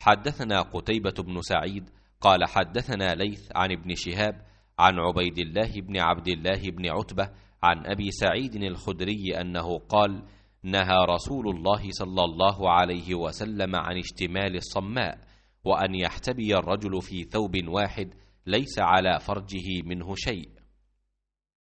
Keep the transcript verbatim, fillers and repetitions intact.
حدثنا قتيبة بن سعيد قال حدثنا ليث عن ابن شهاب عن عبيد الله بن عبد الله بن عتبة عن أبي سعيد الخدري أنه قال: نهى رسول الله صلى الله عليه وسلم عن اشتمال الصماء، وأن يحتبي الرجل في ثوب واحد ليس على فرجه منه شيء،